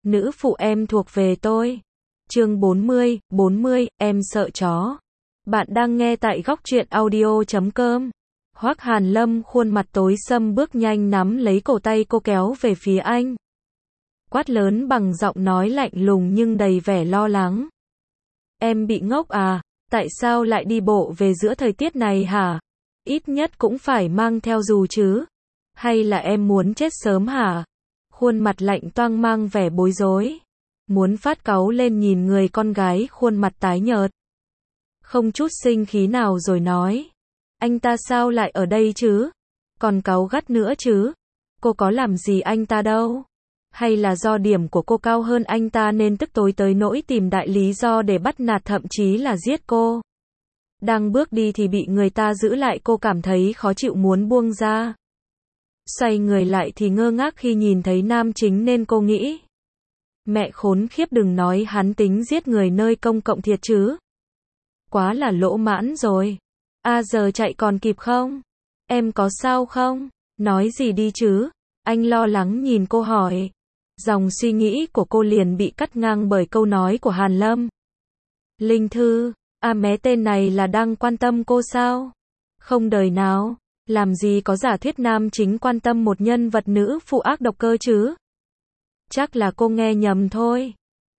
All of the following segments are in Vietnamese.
Nữ phụ em thuộc về tôi. Chương 40, em sợ chó. Bạn đang nghe tại góc truyện audio.com. Hoắc Hàn Lâm khuôn mặt tối sầm bước nhanh nắm lấy cổ tay cô kéo về phía anh. Quát lớn bằng giọng nói lạnh lùng nhưng đầy vẻ lo lắng. Em bị ngốc à? Tại sao lại đi bộ về giữa thời tiết này hả? Ít nhất cũng phải mang theo dù chứ. Hay là em muốn chết sớm hả? Khuôn mặt lạnh toang mang vẻ bối rối. Muốn phát cáu lên nhìn người con gái khuôn mặt tái nhợt. Không chút sinh khí nào rồi nói. Anh ta sao lại ở đây chứ? Còn cáu gắt nữa chứ? Cô có làm gì anh ta đâu? Hay là do điểm của cô cao hơn anh ta nên tức tối tới nỗi tìm đại lý do để bắt nạt thậm chí là giết cô? Đang bước đi thì bị người ta giữ lại, cô cảm thấy khó chịu muốn buông ra. Xoay người lại thì ngơ ngác khi nhìn thấy nam chính nên cô nghĩ. Mẹ khốn khiếp, đừng nói hắn tính giết người nơi công cộng thiệt chứ. Quá là lỗ mãn rồi. Giờ chạy còn kịp không? Em có sao không? Nói gì đi chứ? Anh lo lắng nhìn cô hỏi. Dòng suy nghĩ của cô liền bị cắt ngang bởi câu nói của Hàn Lâm. Linh Thư, mé tên này là đang quan tâm cô sao? Không đời nào, làm gì có giả thuyết nam chính quan tâm một nhân vật nữ phụ ác độc cơ chứ? Chắc là cô nghe nhầm thôi.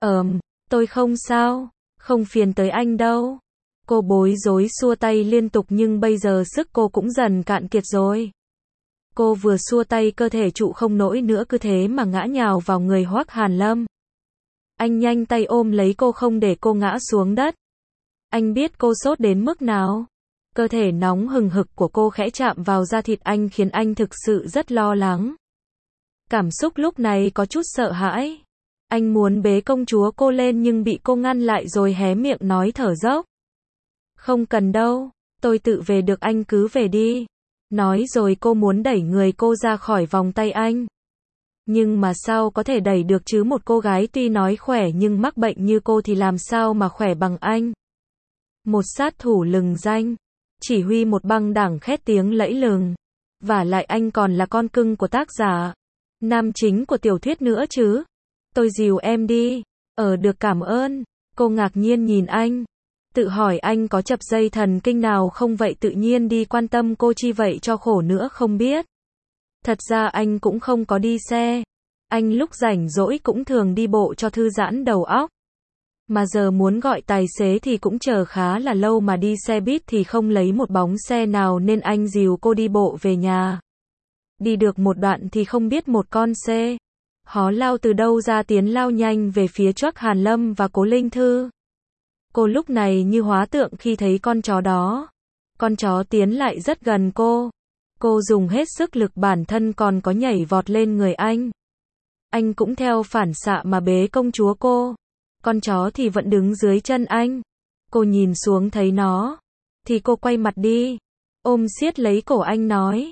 Tôi không sao, không phiền tới anh đâu. Cô bối rối xua tay liên tục nhưng bây giờ sức cô cũng dần cạn kiệt rồi. Cô vừa xua tay cơ thể trụ không nổi nữa, cứ thế mà ngã nhào vào người Hoắc Hàn Lâm. Anh nhanh tay ôm lấy cô không để cô ngã xuống đất. Anh biết cô sốt đến mức nào. Cơ thể nóng hừng hực của cô khẽ chạm vào da thịt anh khiến anh thực sự rất lo lắng. Cảm xúc lúc này có chút sợ hãi. Anh muốn bế công chúa cô lên nhưng bị cô ngăn lại rồi hé miệng nói thở dốc. Không cần đâu, tôi tự về được, anh cứ về đi. Nói rồi cô muốn đẩy người cô ra khỏi vòng tay anh. Nhưng mà sao có thể đẩy được chứ, một cô gái tuy nói khỏe nhưng mắc bệnh như cô thì làm sao mà khỏe bằng anh. Một sát thủ lừng danh, chỉ huy một băng đảng khét tiếng lẫy lừng. Vả lại anh còn là con cưng của tác giả, nam chính của tiểu thuyết nữa chứ. Tôi dìu em đi. Được, cảm ơn. Cô ngạc nhiên nhìn anh. Tự hỏi anh có chập dây thần kinh nào không vậy, tự nhiên đi quan tâm cô chi vậy cho khổ nữa không biết. Thật ra anh cũng không có đi xe. Anh lúc rảnh rỗi cũng thường đi bộ cho thư giãn đầu óc. Mà giờ muốn gọi tài xế thì cũng chờ khá là lâu, mà đi xe buýt thì không lấy một bóng xe nào nên anh dìu cô đi bộ về nhà. Đi được một đoạn thì không biết một con xe hó lao từ đâu ra, tiến lao nhanh về phía Hoắc Hàn Lâm và Cố Linh Thư. Cô lúc này như hóa tượng khi thấy con chó đó. Con chó tiến lại rất gần cô. Cô dùng hết sức lực bản thân còn có nhảy vọt lên người anh. Anh cũng theo phản xạ mà bế công chúa cô. Con chó thì vẫn đứng dưới chân anh. Cô nhìn xuống thấy nó thì cô quay mặt đi, ôm siết lấy cổ anh nói.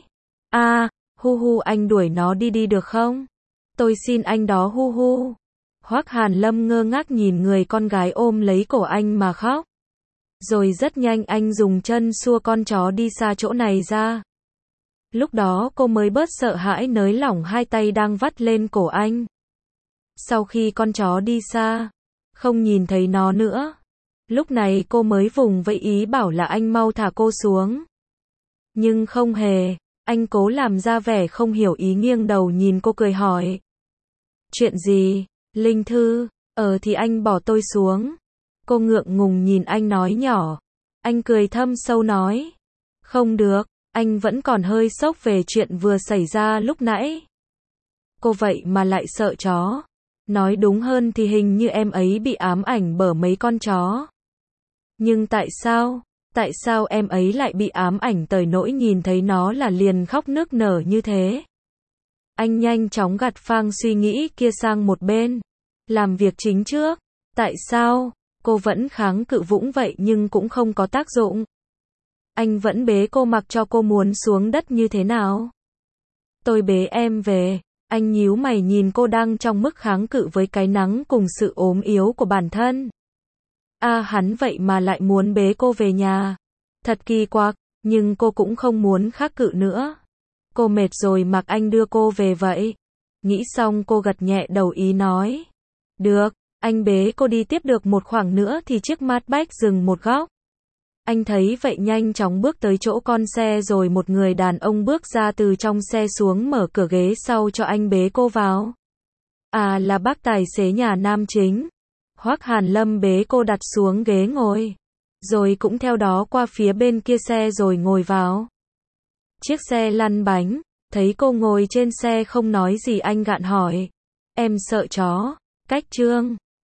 Hu hu, anh đuổi nó đi được không? Tôi xin anh đó, hu hu. Hoắc Hàn Lâm ngơ ngác nhìn người con gái ôm lấy cổ anh mà khóc. Rồi rất nhanh anh dùng chân xua con chó đi xa chỗ này ra. Lúc đó cô mới bớt sợ hãi, nới lỏng hai tay đang vắt lên cổ anh. Sau khi con chó đi xa, không nhìn thấy nó nữa. Lúc này cô mới vùng vẫy ý bảo là anh mau thả cô xuống. Nhưng không hề, anh cố làm ra vẻ không hiểu ý, nghiêng đầu nhìn cô cười hỏi. Chuyện gì, Linh Thư? Thì anh bỏ tôi xuống. Cô ngượng ngùng nhìn anh nói nhỏ. Anh cười thâm sâu nói. Không được, anh vẫn còn hơi sốc về chuyện vừa xảy ra lúc nãy. Cô vậy mà lại sợ chó. Nói đúng hơn thì hình như em ấy bị ám ảnh bởi mấy con chó. Nhưng tại sao em ấy lại bị ám ảnh tới nỗi nhìn thấy nó là liền khóc nức nở như thế? Anh nhanh chóng gạt phang suy nghĩ kia sang một bên. Làm việc chính trước. Tại sao? Cô vẫn kháng cự vũng vậy nhưng cũng không có tác dụng. Anh vẫn bế cô mặc cho cô muốn xuống đất như thế nào. Tôi bế em về. Anh nhíu mày nhìn cô đang trong mức kháng cự với cái nắng cùng sự ốm yếu của bản thân. Hắn vậy mà lại muốn bế cô về nhà. Thật kỳ quặc, nhưng cô cũng không muốn kháng cự nữa. Cô mệt rồi mặc anh đưa cô về vậy. Nghĩ xong cô gật nhẹ đầu ý nói. Được, anh bế cô đi tiếp được một khoảng nữa thì chiếc Matchback dừng một góc. Anh thấy vậy nhanh chóng bước tới chỗ con xe rồi một người đàn ông bước ra từ trong xe xuống mở cửa ghế sau cho anh bế cô vào. À là bác tài xế nhà nam chính. Hoắc Hàn Lâm bế cô đặt xuống ghế ngồi. Rồi cũng theo đó qua phía bên kia xe rồi ngồi vào. Chiếc xe lăn bánh. Thấy cô ngồi trên xe không nói gì anh gạn hỏi. Em sợ chó. Cách Trương.